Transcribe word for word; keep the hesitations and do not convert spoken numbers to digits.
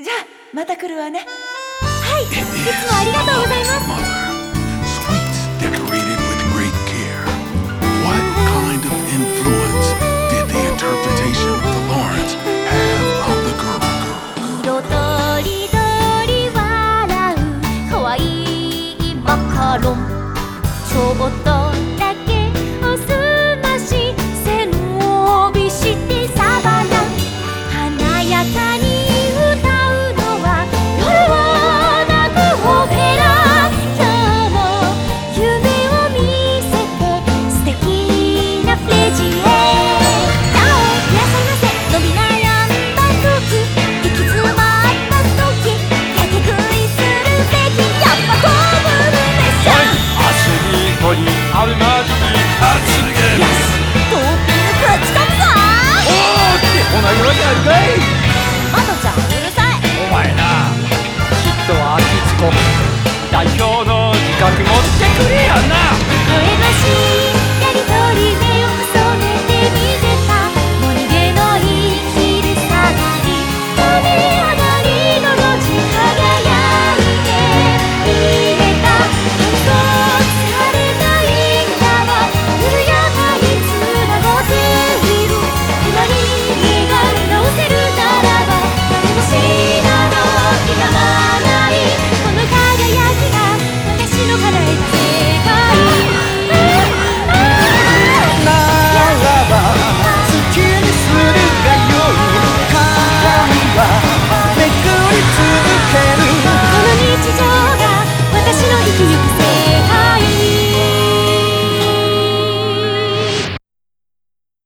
じゃあまた来るわね。 はい、いつもありがとうございます。 Sweets decorated with great care. What kind of influence did the interpretation of the Lawrence have on the girl girl? 色とりどり笑うかわいいマカロン、ちょぼっと